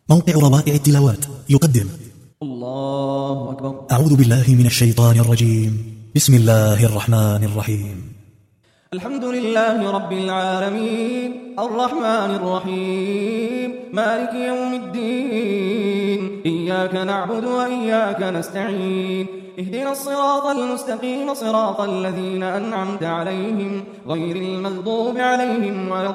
موقع ربائع التلاوات يقدم الله أكبر. أعوذ بالله من الشيطان الرجيم. بسم الله الرحمن الرحيم. الحمد لله رب العالمين الرحمن الرحيم مالك يوم الدين، إياك نعبد وإياك نستعين، اهدنا الصراط المستقيم صراط الذين أنعمت عليهم غير المغضوب عليهم ولا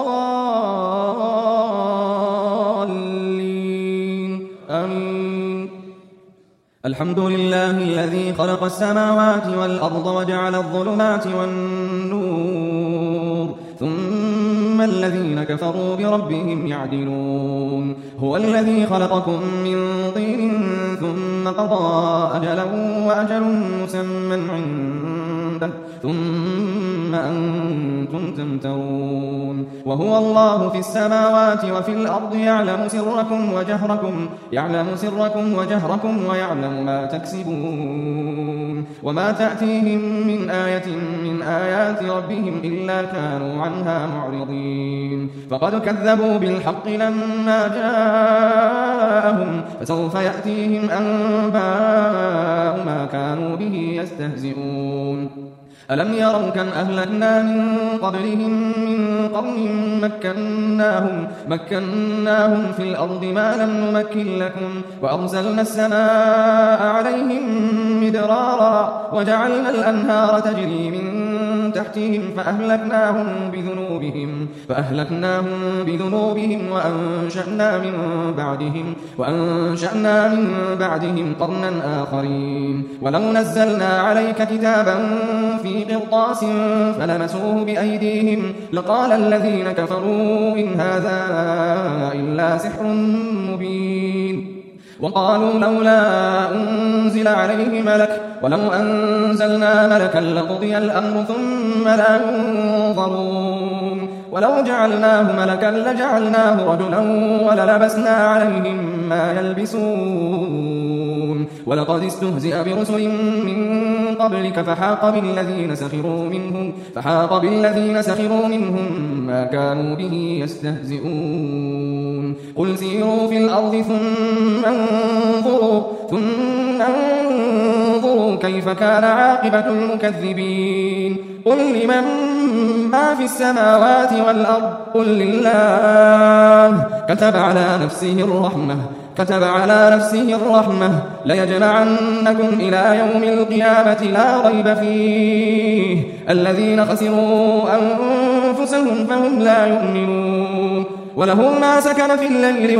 الضالين، آمين. الحمد لله الذي خلق السماوات والأرض وجعل الظلمات والنور، ثم الذين كفروا بربهم يعدلون. هو الذي خلقكم من طين ثم قضى أجلا وأجل مسمى عنده ثم أنتم تمترون. وهو الله في السماوات وفي الأرض يعلم سركم وجهركم ويعلم ما تكسبون. وما تأتيهم من آية من آيات ربهم إلا كانوا عنها معرضين. فقد كذبوا بالحق لما جاءهم، فسوف يأتيهم أنباء ما كانوا به يستهزئون. ألم يروا كم أهلكنا من قبلهم من قرن مكناهم في الأرض ما لم نمكن لكم، وأرسلنا السماء عليهم مدرارا وجعلنا الأنهار تجري من تحتهم فأهلكناهم بذنوبهم وأنشأنا من بعدهم قرنا آخرين. ولو نزلنا عليك كتابا في قرطاس فلمسوه بأيديهم لقال الذين كفروا إن هذا إلا سحر مبين. وقالوا لولا أنزل عليه ملك، ولو أنزلنا ملكا لقضي الأمر ثم لا ينظرون. ولو جعلناه ملكا لجعلناه رجلا وللبسنا عليهم ما يلبسون. ولقد استهزئ برسل من قبلك فحاق بالذين سخروا منهم ما كانوا به يستهزئون. قل سيروا في الأرض ثم انظروا كيف كان عاقبة المكذبين. قل لمن ما في السماوات والأرض قل لله كتب على نفسه الرحمة ليجمعنكم إلى يوم القيامة لا ريب فيه. الذين خسروا أنفسهم فهم لا يؤمنون. وله ما سكن في الليل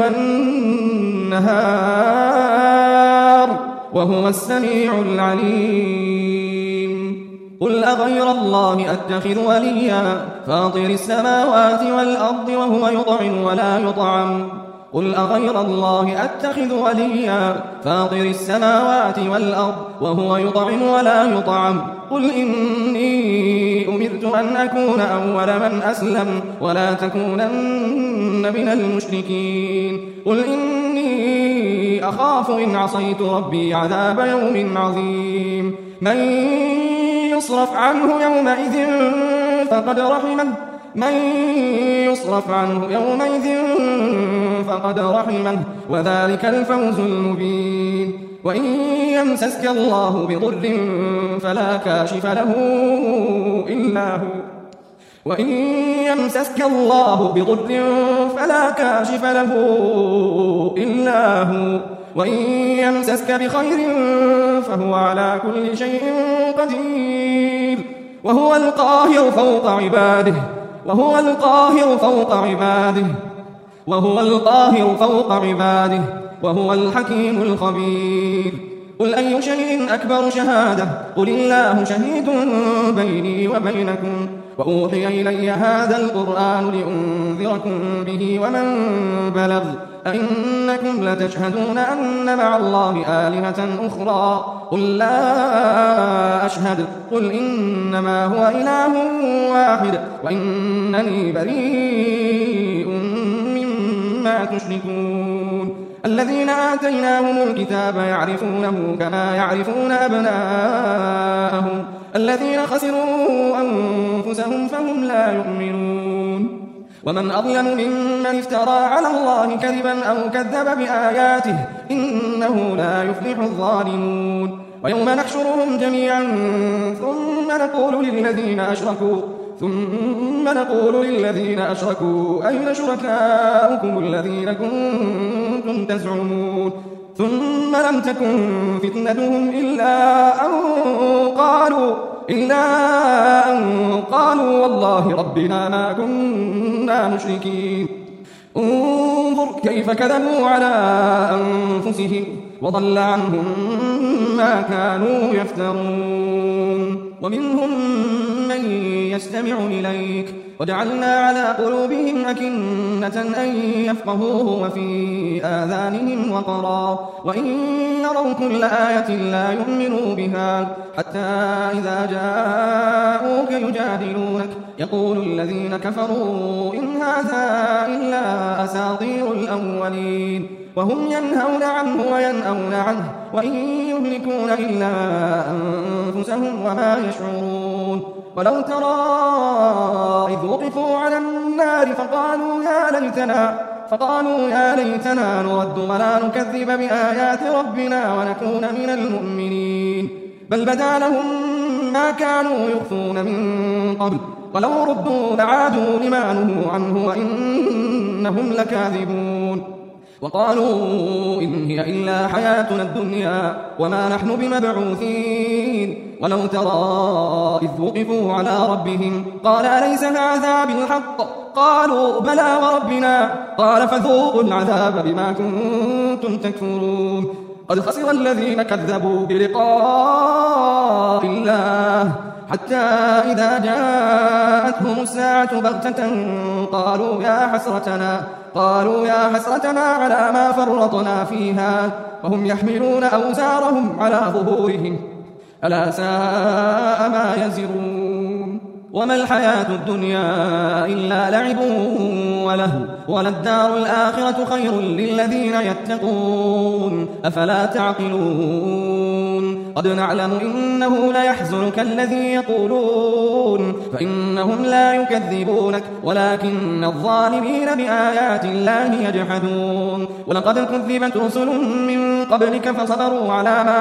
والنهار وهو السميع العليم. قل أغير الله أتخذ وليا فاطر السماوات والأرض وهو يطعم ولا يطعم. قل أغير الله أتخذ وليا فاطر السماوات والأرض وهو يطعم ولا يطعم. قل إني أمرت أن أكون أول من أسلم ولا تكونن من المشركين. قل إني أخاف إن عصيت ربي عذاب يوم عظيم. من يصرف عنه يومئذ فقد رحمه وذلك الفوز المبين. وإن يمسسك الله بضر فلا كاشف له إلا هو وإن يمسسك بخير فهو على كل شيء قدير. وهو القاهر فوق عباده وهو الحكيم الخبير. قل أي شيء أكبر شهادة قل الله شهيد بيني وبينكم. وأوحي إلي هذا القرآن لأنذركم به ومن بلغ. أئنكم لتشهدون أن مع الله آلهة أخرى قل لا أشهد. قل إنما هو إله واحد وإنني بريء مما تشركون. الذين آتيناهم الكتاب يعرفونه كما يعرفون أبناءهم الذين خسروا أنفسهم فهم لا يؤمنون. ومن أظلم ممن افترى على الله كذبا أو كذب بآياته إنه لا يفلح الظالمون ويوم نحشرهم جميعا ثم نقول للذين أشركوا أين شركاؤكم الذين كنتم تزعمون ثم لم تكن فتنتهم إلا أن قالوا والله ربنا ما كنا مشركين انظر كيف كذبوا على أنفسهم وضل عنهم ما كانوا يفترون ومنهم من يستمع إليك وجعلنا على قلوبهم أكنة أن يفقهوه وفي آذانهم وقرا وإن يروا كل آية لا يؤمنوا بها حتى إذا جاءوك يجادلونك يقول الذين كفروا إن هذا إلا أساطير الأولين وهم ينهون عنه وينأون عنه وإن يهلكون إلا أنفسهم وما يشعرون ولو ترى إذ وقفوا على النار فقالوا يا ليتنا نرد ولا نكذب بآيات ربنا ونكون من المؤمنين بل بدا لهم ما كانوا يخفون من قبل ولو ردوا لعادوا لما نهوا عنه وإنهم لكاذبون وقالوا إن هي إلا حياتنا الدنيا وما نحن بمبعوثين ولو ترى إذ وقفوا على ربهم قال أليس هذا بالحق قالوا بلى وربنا قال فذوقوا العذاب بما كنتم تكفرون قد خسر الذين كذبوا بلقاء الله حتى إذا جاءتهم الساعة بغتة قالوا يا حسرتنا على ما فرطنا فيها وهم يحملون أوزارهم على ظهورهم ألا ساء ما يزرون وما الحياة الدنيا إلا لعب وله وللدار الآخرة خير للذين يتقون أفلا تعقلون قد نعلم إنه ليحزنك الذي يقولون فإنهم لا يكذبونك ولكن الظالمين بآيات الله يجحدون ولقد كذبت رسل من قبلك فصبروا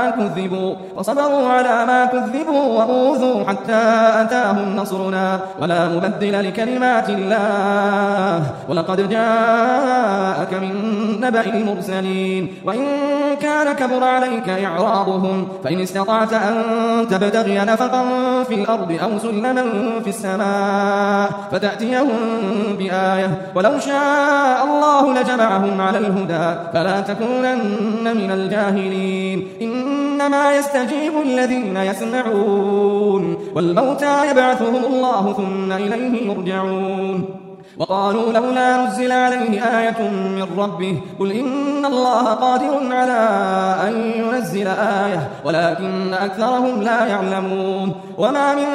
على ما كذبوا وأوذوا حتى أتاهم نصرنا ولا مبدل لكلمات الله ولقد جاءك من نبأ المرسلين وإن كان كبر عليك إعراضهم فإن استطعت أن تبتغي نفقا في الأرض أو سلما في السماء فتأتيهم بآية ولو شاء الله لجمعهم على الهدى فلا تكونن من الجاهلين إنما يستجيب الذين يسمعون والموتى يبعثهم الله ثم إليه يرجعون وقالوا لولا نزل عليه آية من ربه قل إن الله قادر على أن ينزل آية ولكن أكثرهم لا يعلمون وما من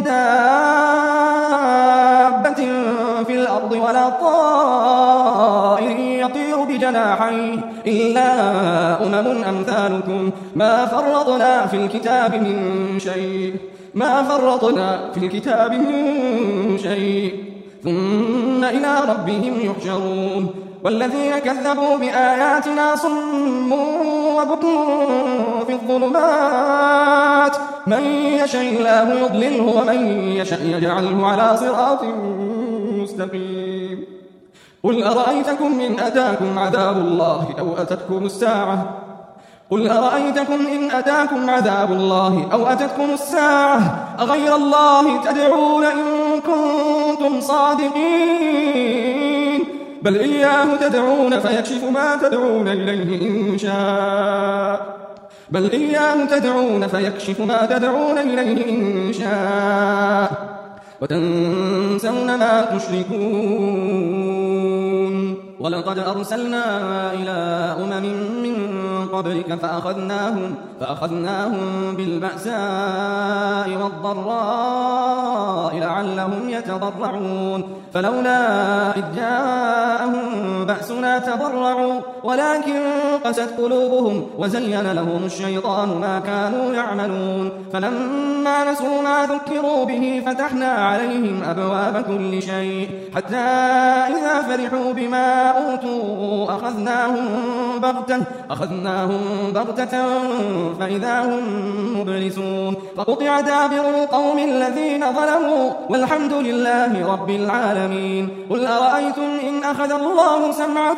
دابة في الأرض ولا طائر يطير بجناحيه إلا أمثالكم ما فرطنا في الكتاب من شيء ثم إلى ربهم يحشرون والذين كذبوا بآياتنا صم وبكم في الظلمات من يشاء الله يضلله ومن يشاء يجعله على صراط مستقيم قل أرأيتكم إن أتاكم عذاب الله أو أتتكم الساعة أغير الله تدعون إن كنتم صادقين بل إياه تدعون فيكشف ما تدعون إليه إن شاء وتنسون ما تشركون ولقد أرسلنا إلى أمم من قبلك فأخذناهم بالبأساء والضراء لعلهم يتضرعون فلولا إذ جاءهم بأسنا تضرعوا ولكن قست قلوبهم وزين لهم الشيطان ما كانوا يعملون فلما نسوا ما ذكروا به فتحنا عليهم أبواب كل شيء حتى إذا فرحوا بما أوتوا أخذناهم بغتة فإذا هم مبلسون فقطع دابر القوم الذين ظلموا والحمد لله رب العالمين قل أرأيتم إن أخذ الله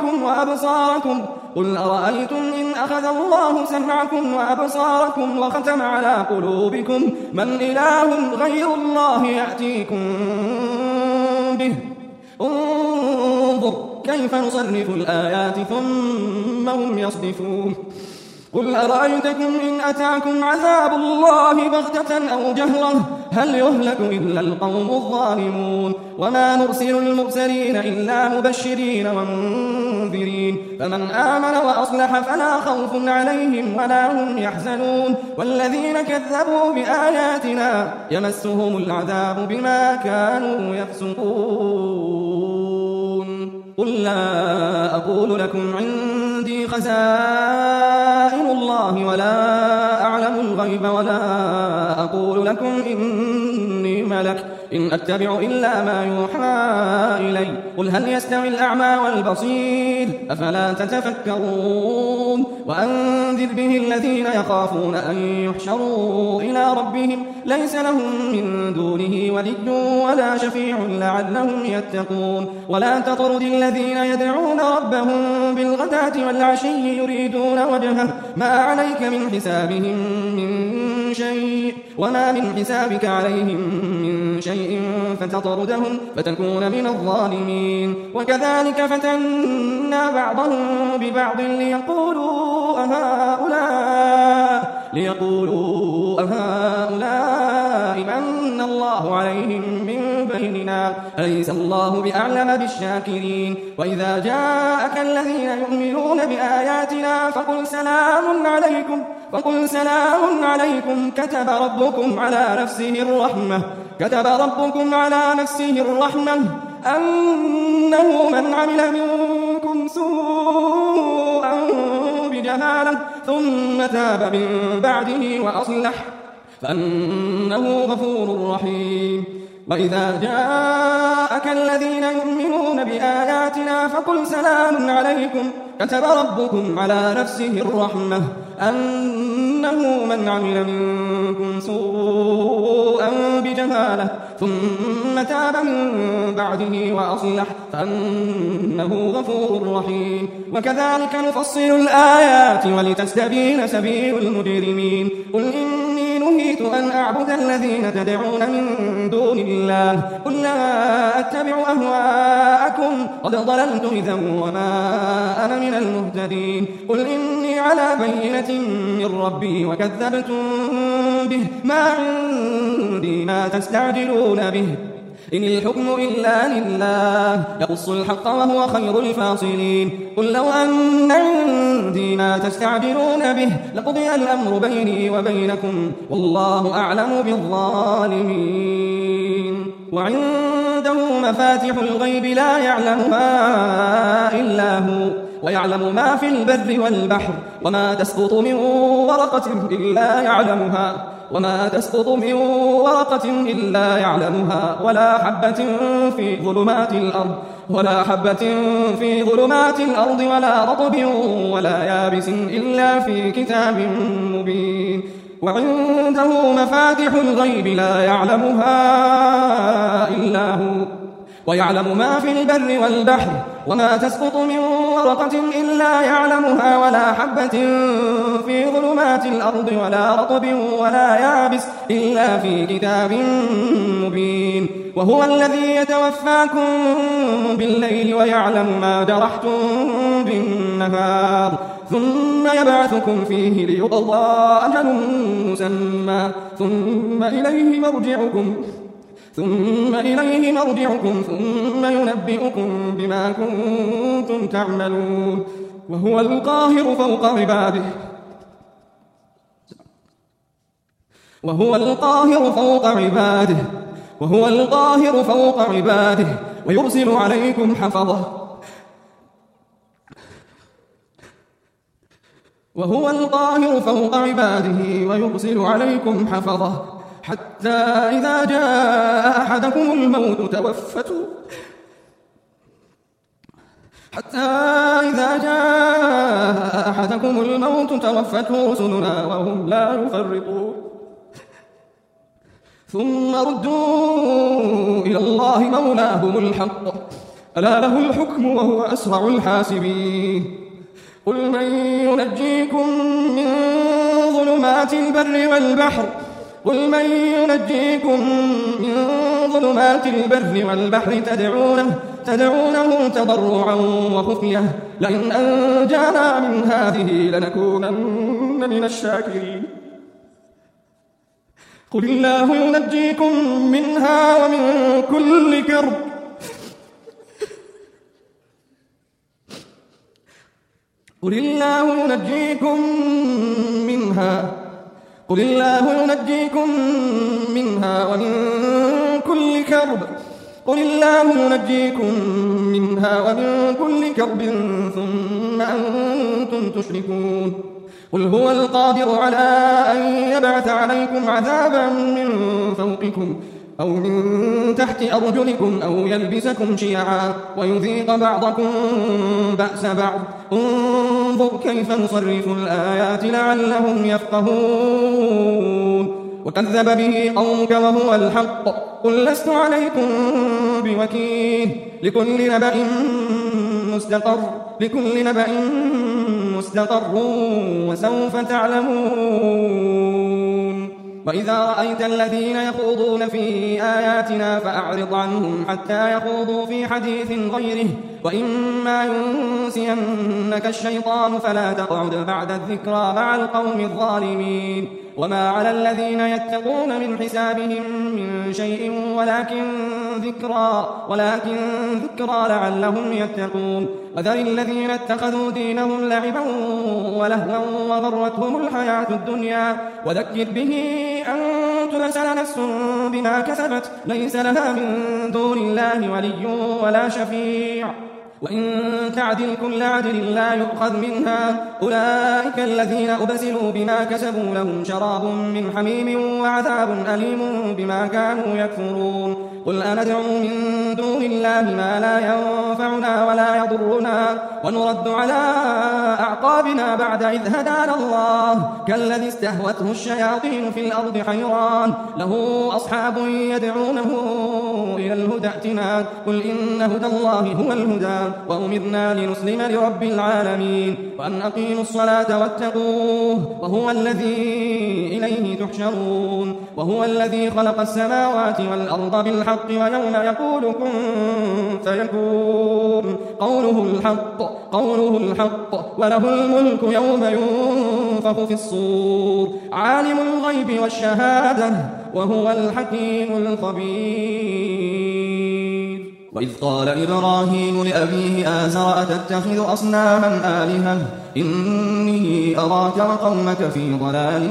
سمعكم وأبصاركم وختم على قلوبكم من إله غير الله يأتيكم به انظر كيف نصرف الآيات ثم هم يصدفون قل أرأيتكم إن أتاكم عذاب الله بغتة أو جهرة هل يهلك إلا القوم الظالمون وما نرسل المرسلين إلا مبشرين ومنذرين فمن آمن وأصلح فلا خوف عليهم ولا هم يحزنون والذين كذبوا بآياتنا يمسهم العذاب بما كانوا يفسقون قل لا أقول لكم عندي خزائن الله ولا أعلم الغيب ولا أقول لكم إني ملك إن أتبع إلا ما يوحى إلي قل هل يستوي الأعمى والبصير أفلا تتفكرون وأنذر به الذين يخافون أن يحشروا إلى ربهم ليس لهم من دونه ولي ولا شفيع لعلهم يتقون ولا تطرد الذين يدعون ربهم بالغداة والعشي يريدون وجهه ما عليك من حسابهم من شيء وما من حسابك عليهم من شيء فتطردهم فتكون من الظالمين وكذلك فتنا بعضهم ببعض ليقولوا أهؤلاء من الله عليهم من بيننا أليس الله بأعلم بالشاكرين وإذا جاءك الذين يؤمنون بآياتنا فقل سلام عليكم كتب ربكم على نفسه الرحمة أنه من عمل منكم سوءا بجهالة ثم تاب من بعده وأصلح فأنه غفور رحيم وإذا جاءك الذين يؤمنون بآياتنا فقل سلام عليكم كتب ربكم على نفسه الرحمة أنه من عمل منكم سوءا بجهالة ثم تاب من بعده وأصلح فأنه غفور رحيم وكذلك نفصل الآيات ولتستبين سبيل المجرمين قل إني نهيت أن أعبد الذين تدعون من دون الله قل لا أتبع أهواءكم قد ضللت إذا وما أنا من المهتدين قل إني على بينة من ربي وكذبتم به ما عندي ما تستعجلون به إن الحكم إلا لله يقص الحق وهو خير الفاصلين قل لو أن عندي ما تستعجلون به لقضي الأمر بيني وبينكم والله أعلم بالظالمين وعنده مفاتح الغيب لا يعلمها إلا هو ويعلم ما في البر والبحر وما تسقط من ورقة إلا يعلمها ولا حبة في ظلمات الأرض ولا رطب ولا يابس إلا في كتاب مبين وعنده مفاتح الغيب لا يعلمها إلا هو ويعلم ما في البر والبحر وما تسقط من ورقة إلا يعلمها ولا حبة في ظلمات الأرض ولا رطب ولا يابس إلا في كتاب مبين وهو الذي يتوفاكم بالليل ويعلم ما جرحتم بالنهار ثم يبعثكم فيه ليقضى أجل مسمى ثم إليه مرجعكم ثم إليه مرجعكم ثم ينبئكم بما كنتم تعملون وهو القاهر فوق عباده ويرسل عليكم حفظه حتى إذا جاء أحدكم الموت توفته رسلنا وهم لا يفرطون ثم ردوا إلى الله مولاهم الحق ألا له الحكم وهو أسرع الحاسبين قل من ينجيكم من ظلمات البر والبحر تدعونه تضرعا وخفية لئن أنجانا من هذه لنكونن من الشاكرين قل الله ينجيكم منها ومن كل كرب قل الله ينجيكم منها ومن كل كرب ثم أنتم تشركون قل هو القادر على أن يبعث عليكم عذابا من فوقكم أو من تحت أرجلكم أو يلبسكم شيعا ويذيق بعضكم بأس بعض انظر كيف نصرف الآيات لعلهم يفقهون وكذب به قومك وهو الحق قل لست عليكم بوكيل لكل نبأ مستقر وسوف تعلمون وإذا رأيت الذين يخوضون في آياتنا فأعرض عنهم حتى يخوضوا في حديث غيره وإما ينسينك الشيطان فلا تقعد بعد الذكرى مع القوم الظالمين وما على الذين يتقون من حسابهم من شيء ولكن ذكرى لعلهم يتقون وذر الذين اتخذوا دينهم لعبا ولهوا وغرتهم الحياة الدنيا وذكر به أن تبسل نفس بما كسبت ليس لها من دون الله ولي ولا شفيع وإن تعدل كل عدل لا يؤخذ منها أولئك الذين أبسلوا بما كسبوا لهم شراب من حميم وعذاب أليم بما كانوا يكفرون قل أندعو من دون الله ما لا ينفعنا ولا يضرنا ونرد على أعقابنا بعد إذ هدانا الله كالذي استهوته الشياطين في الأرض حيران له أصحاب يدعونه إلى الهدى ائتنا قل إن هدى الله هو الهدى وأمرنا لنسلم لرب العالمين وأن أقيموا الصلاة واتقوه وهو الذي إليه تحشرون وهو الذي خلق السماوات والأرض بالحق ويوم يقول كن فيكون قوله الحق وله الملك يوم ينفخ في الصور عالم الغيب والشهادة وهو الحكيم الخبير وإذ قال إبراهيم لأبيه آزر أتتخذ أصناما آلهة إني أراك وقومك في ضلال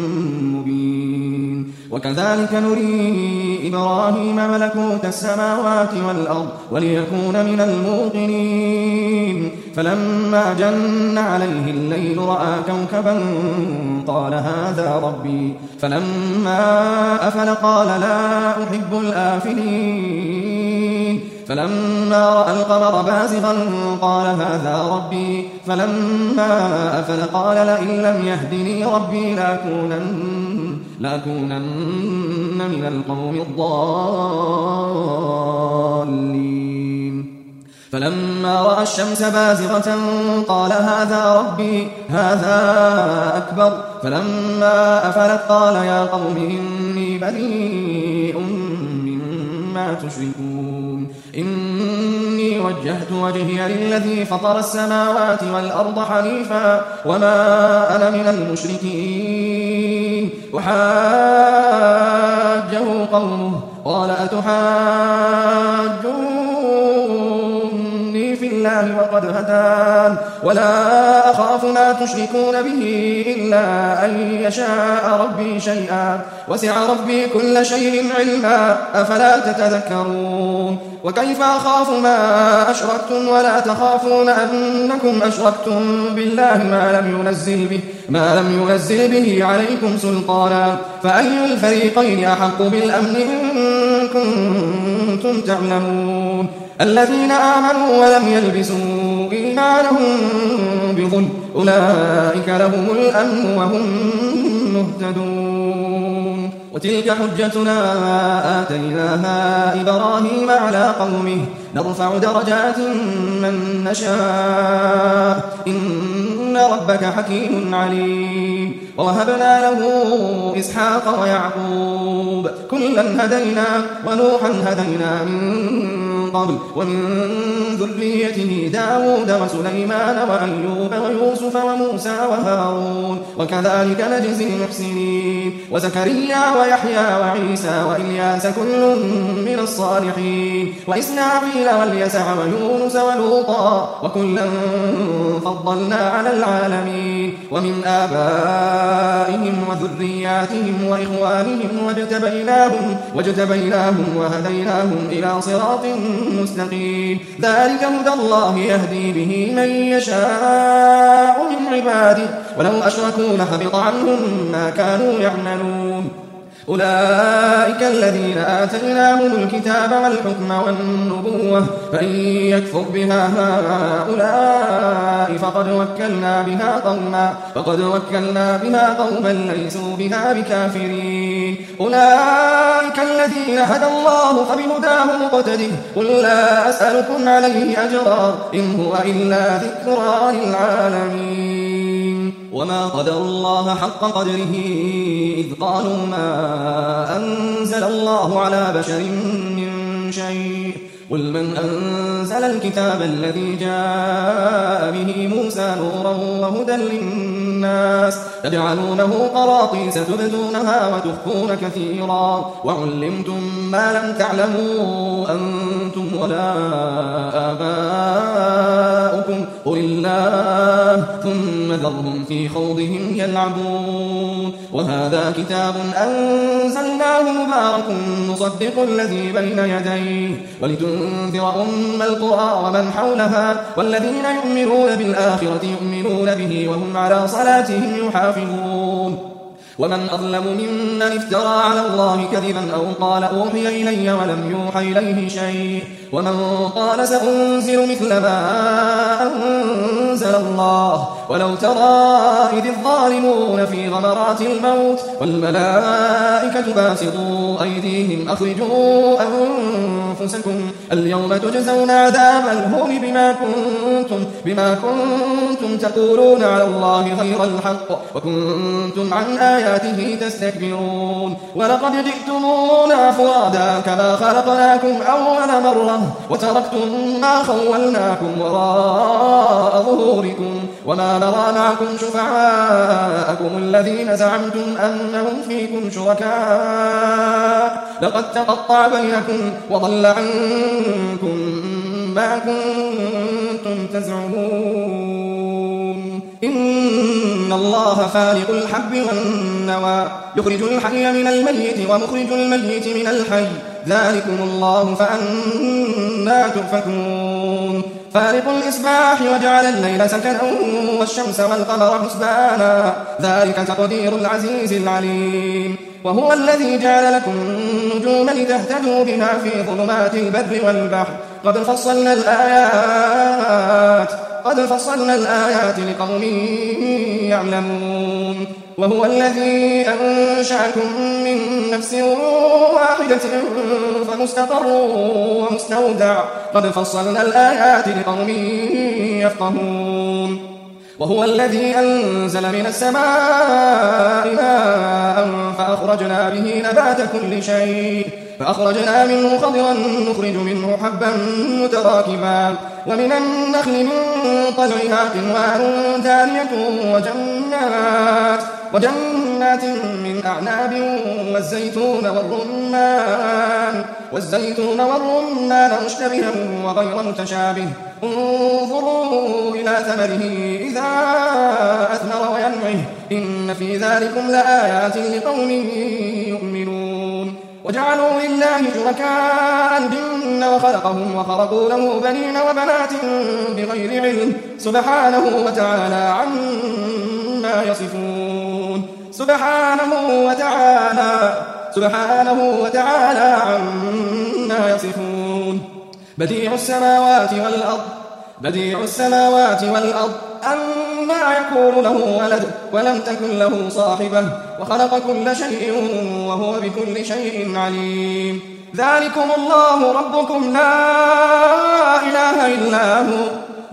مبين وكذلك نري إبراهيم ملكوت السماوات والأرض وليكون من الموقنين فلما جن عليه الليل رأى كوكبا قال هذا ربي فلما أفل قال لا أحب الآفلين فلما رأى القمر بازغا قال هذا ربي فلما أفل قال لئن لم يهدني ربي لأكونن من القوم الضالين فلما رأى الشمس بازغة قال هذا ربي هذا أكبر فلما أفلت قال يا قوم إني بريء مما تشركون إني وجهت وجهي للذي فطر السماوات والأرض حنيفا وما أنا من المشركين وحاجه قومه قال أتحاجوني في الله وقد هدان ولا أخاف ما تشركون به إلا أن يشاء ربي شيئا وسع ربي كل شيء علما أفلا تتذكرون وكيف أخاف ما أشركتم ولا تخافون أنكم أشركتم بالله ما لم ينزل به عليكم سلطانا فأي الفريقين أحق بالأمن إن كنتم تعلمون الذين آمنوا ولم يلبسوا إيمانهم بظلم أولئك لهم الأمن وهم مهتدون وتلك حجتنا آتيناها إبراهيم على قومه نرفع درجات من نشاء إن ربك حكيم عليم ووهبنا له إسحاق ويعقوب كلا هدينا ونوحا هدينا من قبل ومن ذريته داود وسليمان وأيوب ويوسف وموسى وهارون وكذلك نجزي المحسنين وزكريا ويحيى وعيسى وإلياس كل من الصالحين وإسماعيل واليسع ويونس ولوطا وكلا فضلنا على العالمين ومن آبائهم وذرياتهم وإخوانهم واجتبيناهم وهديناهم إلى صراط مستقيم ذلك هدى الله يهدي به من يشاء من عباده ولو أشركوا لحبط عنهم ما كانوا يعملون أولئك الذين آتيناهم الكتاب والحكم والنبوة فإن يكفر بها هؤلاء فقد وكلنا بها قوما ليسوا بها بكافرين أولئك الذين هدى الله فبهداه مقتده قل لا أسألكم عليه أجرا إن هو إلا ذكرى للعالمين وما قدر الله حق قدره إذ قالوا ما أنزل الله على بشر من شيء قل من أنزل الكتاب الذي جاء به موسى نورا وهدى للناس تجعلونه قراطيس تبدونها وتخفون كثيرا وعلمتم ما لم تعلموا أنتم ولا آباؤكم قل الله ثم ذرهم في خوضهم يلعبون وهذا كتاب أنزلناه مبارك مصدق الذي بين يديه ولتنذر أم القرى ومن حولها والذين يؤمنون بالآخرة يؤمنون به وهم على صلاتهم يحافظون ومن أظلم ممن افترى على الله كذبا أو قال أوحي إلي ولم يوحى إليه شيء ومن قال سأنزل مثل ما أنزل الله ولو ترى إذ الظالمون في غمرات الموت والملائكة باسطوا أيديهم أخرجوا أنفسكم اليوم تجزون عذاب الهون بما كنتم تقولون على الله غير الحق وكنتم عن آياته تستكبرون ولقد جئتمونا فرادا كما خلقناكم أول مرة وتركتم ما خولناكم وراء ظهوركم وما نرى معكم شفعاءكم الذين زعمتم أنهم فيكم شركاء لقد تقطع بينكم وضل عنكم ما كنتم تزعمون إن الله فالق الحب والنوى يخرج الحي من الميت ومخرج الميت من الحي ذلكم الله فأنا تؤفكون فالق الإصباح وجعل الليل سكنا والشمس والقمر حسبانا ذلك تقدير العزيز العليم وهو الذي جعل لكم النجوم لتهتدوا بها في ظلمات البر والبحر قد فصلنا الآيات لقوم يعلمون وهو الذي أنشأكم من نفس واحدة فمستقر ومستودع قد فصلنا الآيات لقوم يفقهون وهو الذي أنزل من السماء ماء فأخرجنا به نبات كل شيء فأخرجنا منه خضرا نخرج منه حبا متراكبا ومن النخل من طلعها قنوان دانية وجنات من أعناب والزيتون والرمان مشتبها وغير متشابه انظروا إلى ثمره إذا أثمر وينعه إن في ذلكم لآيات لقوم يؤمنون وجعلوا لله شركاء الجن وخلقهم وخرقوا له بنين وبنات بغير علم سبحانه وتعالى عما يصفون سبحانه وتعالى عما يصفون بديع السماوات والأرض أنى يكون له ولد ولم تكن له صاحبة وخلق كل شيء وهو بكل شيء عليم ذلكم الله ربكم لا إله إلا هو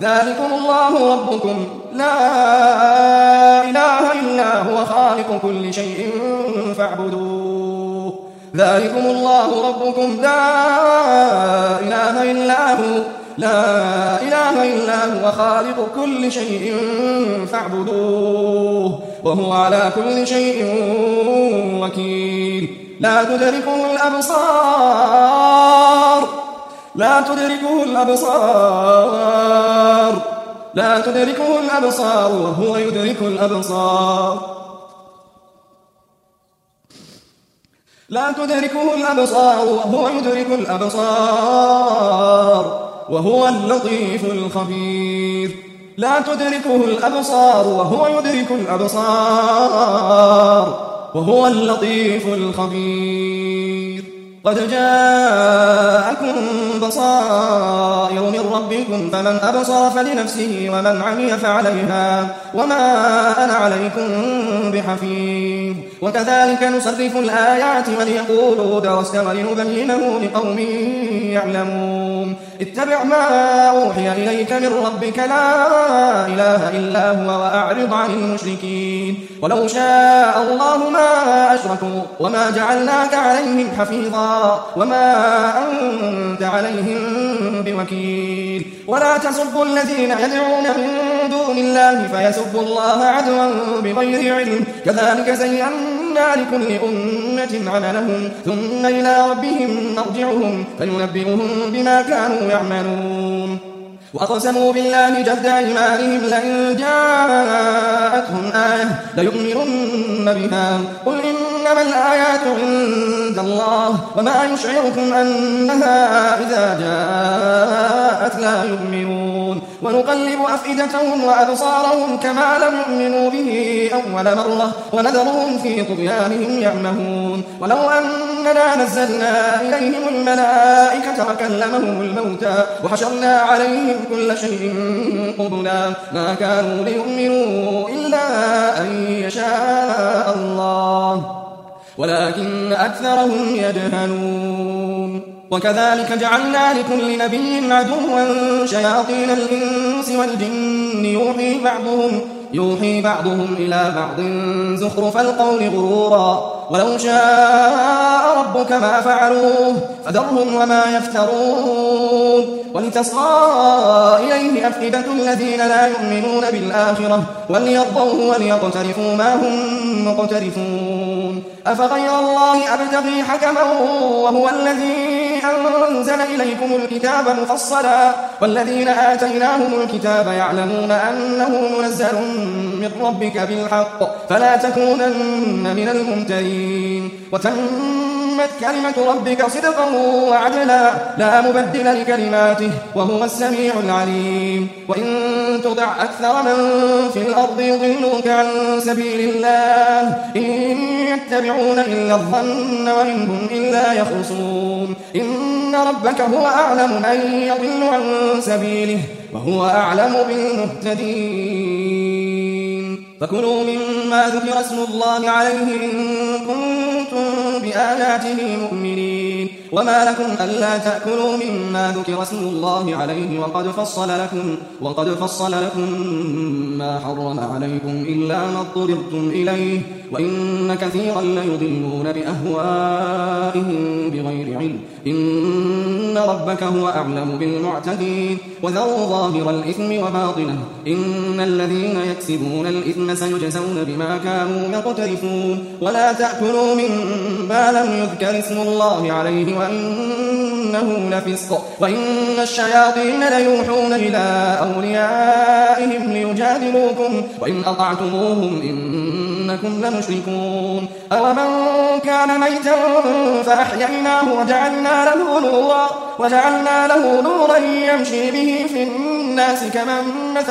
خالق كل شيء فاعبدوه ذلكم الله ربكم لا إله إلا هو خالق كل شيء فاعبدوه وهو على كل شيء وكيل لا تدركه الأبصار وهو يدرك الأبصار وهو اللطيف الخبير قد جاءكم بصائر من ربكم فمن أبصر فلنفسه ومن عمي فعليها وما أنا عليكم بحفيظ وكذلك نصرف الآيات وليقولوا درست ولنبينه لقوم يعلمون اتبع ما أوحي إليك من ربك لا إله إلا هو وأعرض عن المشركين ولو شاء الله ما أشركوا وما جعلناك عليهم حفيظا وما أنت عليهم بوكيل ولا تسبوا الذين يدعون من دون الله فيسبوا الله عدوا بغير علم كذلك زينا لكل أمة عملهم ثم إلى ربهم مرجعهم فينبئهم بما كانوا يعملون وأقسموا بالله جهد أيمانهم لئن جاءتهم آية ليؤمنن بها قل إنما الآيات عند الله وما يشعركم أنها إذا جاءت لا يؤمنون ونقلب أفئدتهم وأبصارهم كما لم يؤمنوا به أول مرة ونذرهم في طغيانهم يعمهون ولو أننا نزلنا إليهم الملائكة وكلمهم الموتى وحشرنا عليهم كل شيء قبلا ما كانوا ليؤمنوا إلا أن يشاء الله ولكن أكثرهم يجهلون وكذلك جعلنا لكل نبي عدوا شياطين الإنس والجن يوحي بعضهم إلى بعض زخرف القول غرورا ولو شاء ربك ما فعلوه فذرهم وما يفترون ولتصغى إليه أفئدة الذين لا يؤمنون بالآخرة وليرضوه وليقترفوا ما هم مقترفون أفغير الله أبتغي حكما وهو الذي أنزل إليكم الكتاب مفصلا والذين آتيناهم الكتاب يعلمون أنه منزل من ربك بالحق فلا تكونن من الممترين وتمت كلمة ربك صدقا وعدلا لا مبدل لكلماته وهو السميع العليم وإن تطع أكثر من في الأرض يضلوك عن سبيل الله إن يتبعون إلا الظن وإن هم إلا يخرصون إن ربك هو أعلم من يضل عن سبيله وهو أعلم بالمهتدين فكلوا مما ذكر اسم الله عليه إن كنتم بآياته مؤمنين. وما لكم ألا تأكلوا مما ذكر اسم الله عليه وقد فصل لكم ما حرم عليكم إلا ما اضطررتم إليه، وإن كثيرا ليضلون بأهوائهم بغير علم. إن ربك هو أعلم بالمعتدين. وذروا ظاهر الإثم وباطنه، إن الذين يكسبون الإثم سيجزون بما كانوا يقترفون. ولا تأكلوا مما لم يذكر اسم الله عليه وإنه لفسق، وإن الشياطين ليوحون إلى أوليائهم ليجادلوكم، وإن أطعتموهم إنكم لمشركون. أومن كان ميتا فأحييناه وجعلنا له نورا يمشي به في الناس كمن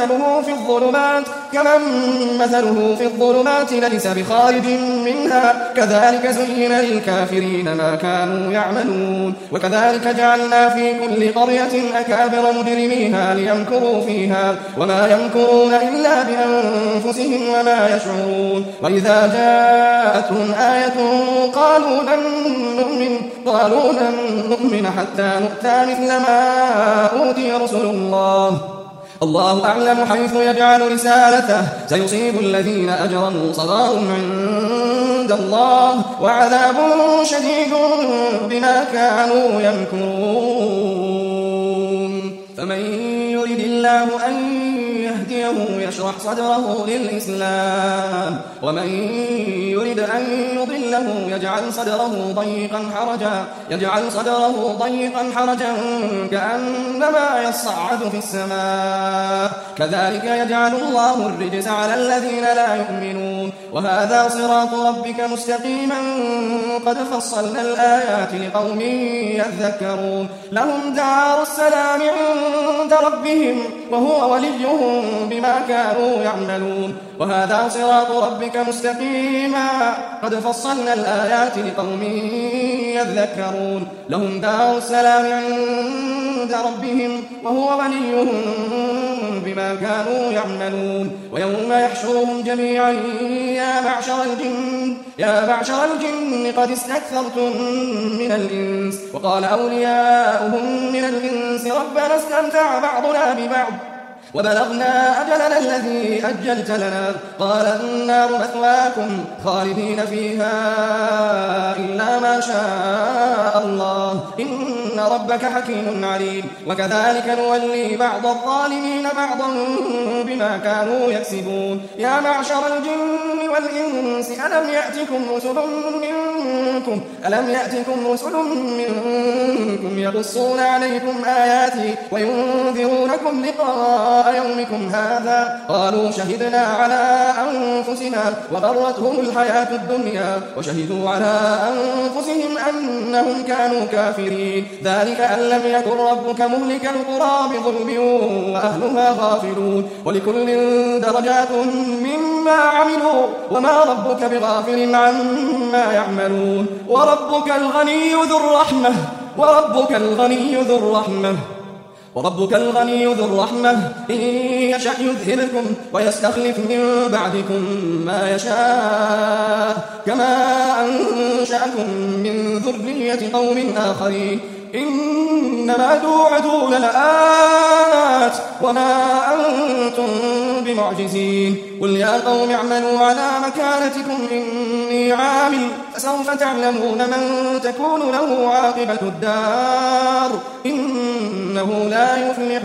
مثله في الظلمات ليس بخارج منها، كذلك زين للكافرين ما كانوا يعملون. وكذلك جعلنا في كل قرية أكابر مجرميها ليمكروا فيها، وما يمكرون إلا بأنفسهم وما يشعرون. وإذا جاءتهم آية قالوا لن نؤمن حتى نؤتى مثل ما أوتي رسل الله أعلم حيث يجعل رسالته، سيصيب الذين أجرموا صغار عند الله وعذاب شديد بما كانوا يمكرون. فمن يرد الله أن يهديه يشرح صدره للإسلام، ومن يرد أن يضله يجعل صدره ضيقا حرجا كأنما يصعد في السماء، كذلك يجعل الله الرجس على الذين لا يؤمنون. وهذا صراط ربك مستقيما قد فصلنا الآيات لقوم يذكرون. لهم دار السلام عند ربهم وهو وليهم بما كانوا يعملون. وهذا صراط ربك مستقيما قد فصلنا الآيات لقوم يذكرون. لهم دار السلام عند ربهم وهو وليهم بما كانوا يعملون. ويوم يحشرهم جميعا يا معشر الجن قد استكثرتم من الإنس، وقال أولياؤهم من الإنس ربنا استمتع بعضنا ببعض وبلغنا أجلنا الذي أجلت لنا، قال النار مثواكم خالدين فيها إلا ما شاء الله إن ربك حكيم عليم. وكذلك نولي بعض الظالمين بعضا بما كانوا يكسبون. يا معشر الجن والإنس ألم يأتكم رسل منكم يقصون عليكم آياتي وينذرونكم لقاء يومكم هذا، قالوا شهدنا على أنفسنا وغرتهم الحياة الدنيا وشهدوا على أنفسهم أنهم كانوا كافرين. ذلك أن لم يكن ربك مهلك القرى بظلم وأهلها غافلون، ولكل درجات مما عملوا وما ربك بغافل عما يعملون. وربك الغني ذو الرحمة إن يشأ يذهبكم ويستخلف من بعدكم ما يشاء كما أنشأكم من ذرية قوم آخرين. إنما توعدون لآت وما أنتم بمعجزين. قل يا قوم اعملوا على مكانتكم إني عامل فسوف تعلمون من تكون له عاقبة الدار إنه لا يفلح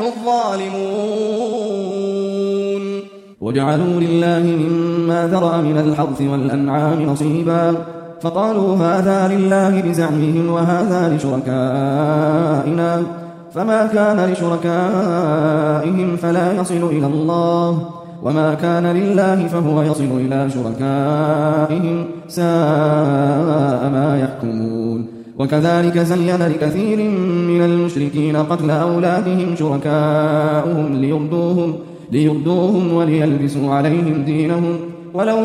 الظالمون. وجعلوا لله مما ذرأ من الحرث والأنعام نصيبا، فقالوا هذا لله بزعمهم وهذا لشركائنا، فما كان لشركائهم فلا يصل إلى الله، وما كان لله فهو يصل إلى شركائهم، ساء ما يحكمون. وكذلك زين لكثير من المشركين قتل أولادهم شركاؤهم ليردوهم وليلبسوا عليهم دينهم، ولو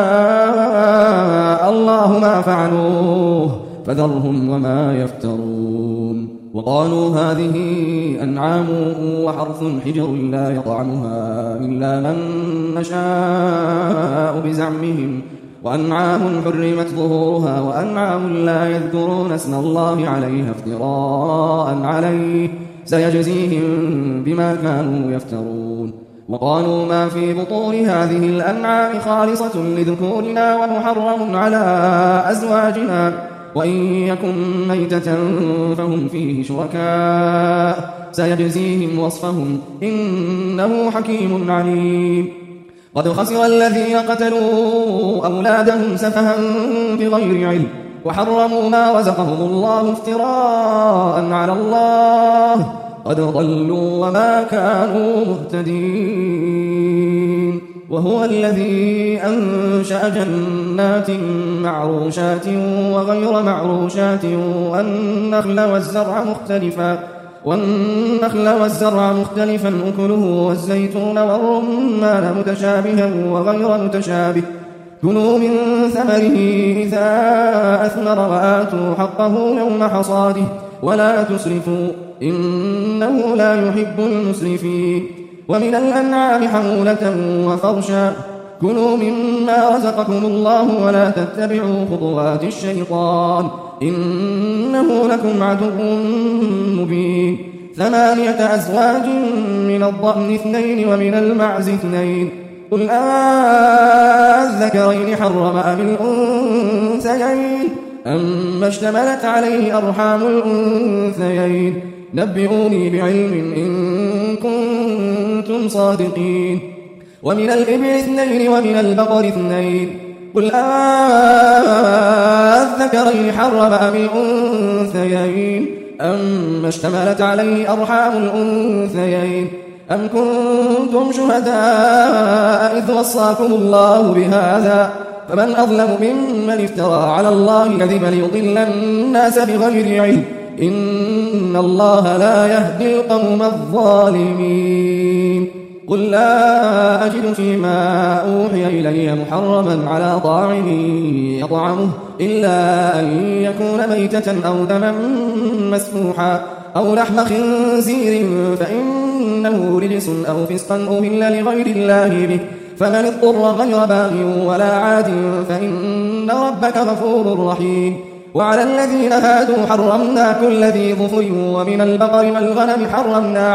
شاء الله ما فعلوه فذرهم وما يفترون. وقالوا هذه أنعام وحرث حجر لا يطعمها إلا من نشاء بزعمهم، وأنعام حرمت ظهورها وأنعام لا يذكرون اسم الله عليها افتراء عليه سيجزيهم بما كانوا يفترون. وقالوا ما في بطون هذه الأنعام خالصة لذكورنا ومحرم على أزواجنا وإن يكن ميتة فهم فيه شركاء سيجزيهم وصفهم إنه حكيم عليم. قد خسر الذين قتلوا أولادهم سفها بغير علم وحرموا ما رزقهم الله افتراء على الله قد ضلوا وما كانوا مهتدين. وهو الذي أنشأ جنات معروشات وغير معروشات والنخل والزرع مختلفا أكله والزيتون والرمان متشابها وغير متشابه كلوا من ثمره إذا أثمر وآتوا حقه يوم حصاده ولا تسرفوا إنه لا يحب المسرفين. ومن الأنعام حمولة وفرشا كلوا مما رزقكم الله ولا تتبعوا خطوات الشيطان إنه لكم عدو مبين. 8 أزواج من الضأن 2 ومن المعز 2 قل أذكرين حرم أم الأنثيين أما اشتملت عليه أرحام الأنثيين نبئوني بعلم إن كنتم صادقين. ومن الإبل 2 ومن البقر 2 قل أذكرين حرم أم الأنثيين أما اشتملت عليه أرحام الأنثيين أم كنتم شهداء إذ وصاكم الله بهذا فمن أظلم ممن افترى على الله كذبا ليضل الناس بغير علم إن الله لا يهدي القوم الظالمين. قل لا أجد فيما أوحي إلي محرما على طاعم يطعمه إلا أن يكون ميتة أو دما مسفوحا أو لحم خنزير فإنه رجس أو فسقا أهل لغير الله به فمن اضطر غير باغ ولا عاد فإن ربك غفور رحيم. وعلى الذين هادوا حرمنا كل ذي ظفر ومن البقر والغنم حرمنا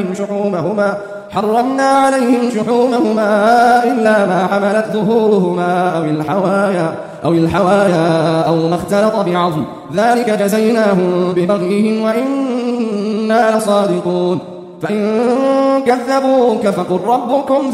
عليهم شحومهما إلا ما حملت ظهورهما أو الحوايا أو ما اختلط بعظم ذلك جزيناهم ببغيهم وإنا لصادقون. فإن كذبوك فقل ربكم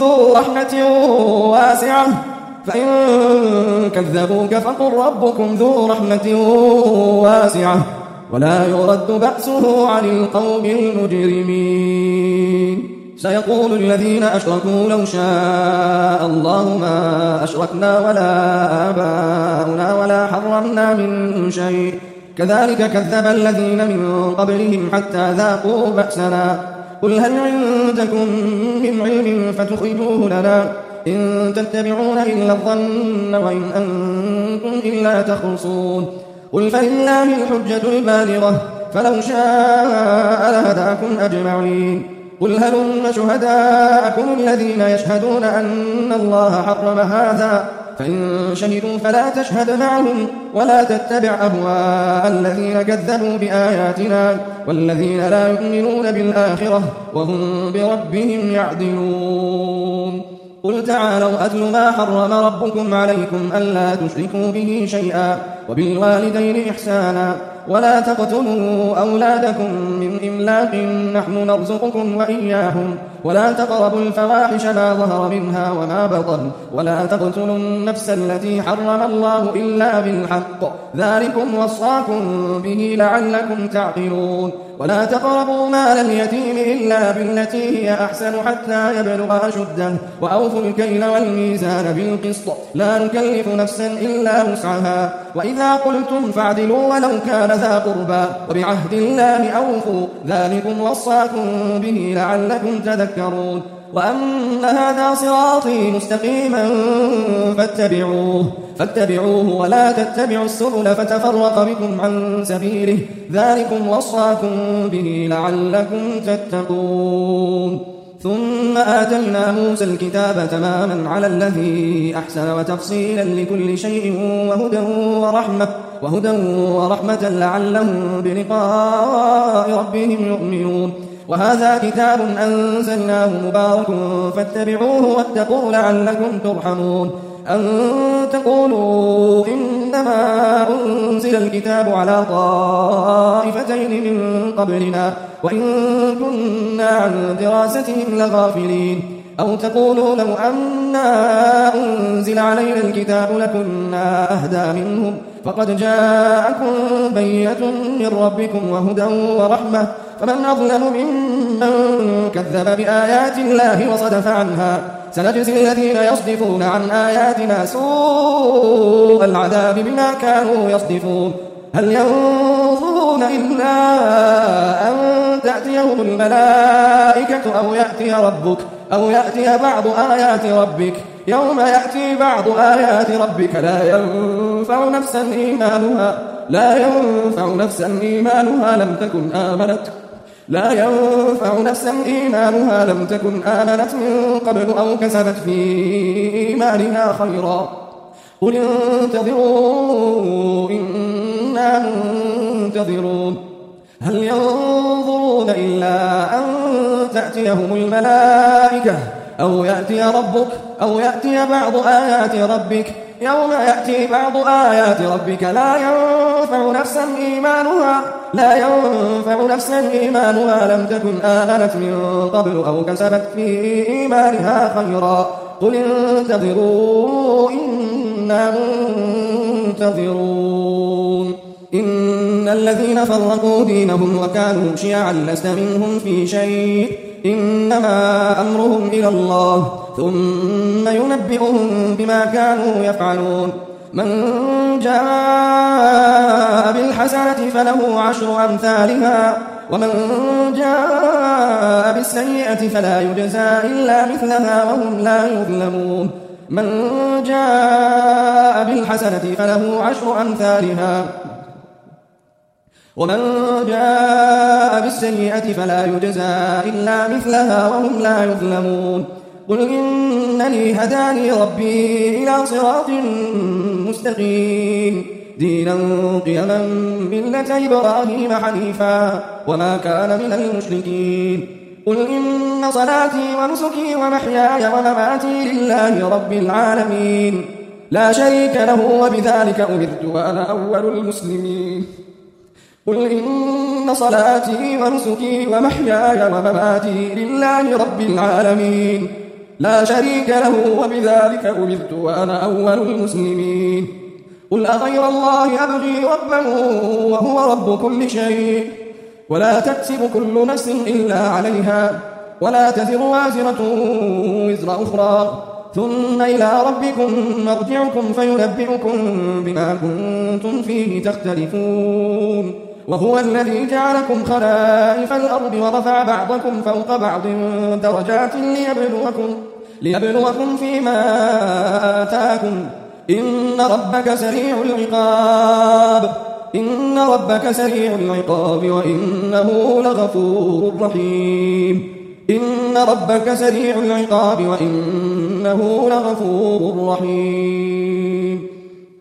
ذو رحمة واسعة ولا يرد بأسه عن القوم المجرمين. سيقول الذين أشركوا لو شاء الله ما أشركنا ولا آباؤنا ولا حرمنا من شيء كذلك كذب الذين من قبلهم حتى ذاقوا بأسنا. قل هل عندكم من علم فتخرجوه لنا إن تتبعون إلا الظن وإن أنتم إلا تخرصون. قل فلله الحجة البالغة فلو شاء لهداكم أجمعين. قل هلم شهداءكم الذين يشهدون أن الله حرم هذا فإن شهدوا فلا تشهد معهم ولا تتبع أهواء الذين كذبوا بآياتنا والذين لا يؤمنون بالآخرة وهم بربهم يعدلون. قل تعالوا أتل ما حرم ربكم عليكم ألا تشركوا به شيئا وبالوالدين إحسانا ولا تقتلوا أولادكم من إملاق نحن نرزقكم وإياهم ولا تقربوا الفواحش ما ظهر منها وما بطن ولا تقتلوا النفس التي حرم الله إلا بالحق ذلكم وصاكم به لعلكم تعقلون. ولا تقربوا مال اليتيم إلا بالتي هي أحسن حتى يبلغ أشده وأوفوا الكيل والميزان بالقسط لا نكلف نفسا إلا وسعها وإذا قلتم فاعدلوا ولو كان ذا قربى وبعهد الله أوفوا ذلكم وصاكم به لعلكم تذكرون. وأن هذا صراطي مستقيما فاتبعوه ولا تتبعوا السبل فتفرق بكم عن سبيله ذلكم وصاكم به لعلكم تتقون. ثم آتينا موسى الكتاب تماما على الذي أحسن وتفصيلا لكل شيء وهدى ورحمة لعلهم بلقاء ربهم يؤمنون. وهذا كتاب أنزلناه مبارك فاتبعوه واتقوا لعلكم ترحمون. أن تقولوا إنما أنزل الكتاب على طائفتين من قبلنا وإن كنا عن دراستهم لغافلين. أو تقولوا لو أنا أنزل علينا الكتاب لكنا أهدى منهم فقد جاءكم بينة من ربكم وهدى ورحمة فمن أظلم ممن كذب بآيات الله وصدف عنها. سنجزي الذين يصدفون عن آياتنا سوء العذاب بما كانوا يصدفون. هل ينظرون إلا أن تأتيهم الملائكة أو يأتي بعض آيات ربك. يوم يأتي بعض آيات ربك لا ينفع نفسا إيمانها لم تكن آمنت من قبل أو كسبت في إيمانها خيرا. قل انتظروا إنا منتظرون. هل ينظرون إلا أن تأتيهم الملائكة أو يأتي بعض آيات ربك. يوم يأتي بعض آيات ربك لا ينفع نفسا إيمانها لم تكن آمنت من قبل أو كسبت في إيمانها خيرا. قل انتظروا إنا منتظرون. إن الذين فرقوا دينهم وكانوا شيعا لست منهم في شيء إنما أمرهم إلى الله ثم ينبئهم بما كانوا يفعلون. من جاء بالحسنة فله 10 أمثالها ومن جاء بالسيئة فلا يجزى إلا مثلها وهم لا يظلمون. من جاء بالحسنة فله 10 أمثالها ومن جاء بالسيئة فلا يجزى إلا مثلها وهم لا يظلمون. قل إنني هداني ربي إلى صراط مستقيم دينا قيما ملة إبراهيم حنيفا وما كان من المشركين. قل إن صلاتي ونسكي ومحياي ومماتي لله رب العالمين لا شريك له وبذلك أمرت وأنا أول المسلمين. قل إن صلاتي ونسكي ومحياي ومماتي لله رب العالمين لا شريك له وبذلك أمرت وأنا أول المسلمين. قل أغير الله أبغي ربا وهو رب كل شيء ولا تكسب كل نفس إلا عليها ولا تزر وازرة وزر أخرى ثم إلى ربكم مرجعكم فينبئكم بما كنتم فيه تختلفون. وهو الذي جعلكم خلائف الأرض ورفع بعضكم فوق بعض درجات ليبلوكم فيما آتاكم. إن ربك سريع العقاب وإنه لغفور رحيم.